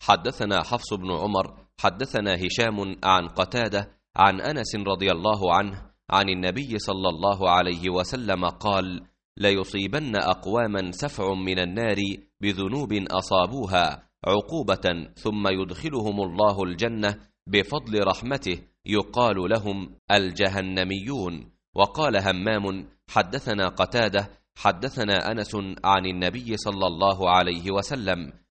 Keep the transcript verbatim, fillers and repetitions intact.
حدثنا حفص بن عمر حدثنا هشام عن قتادة عن أنس رضي الله عنه عن النبي صلى الله عليه وسلم قال: ليصيبن أقواما سفع من النار بذنوب أصابوها عقوبة ثم يدخلهم الله الجنة بفضل رحمته يقال لهم الجهنميون. وقال همام حدثنا قتادة حدثنا أنس عن النبي صلى الله عليه وسلم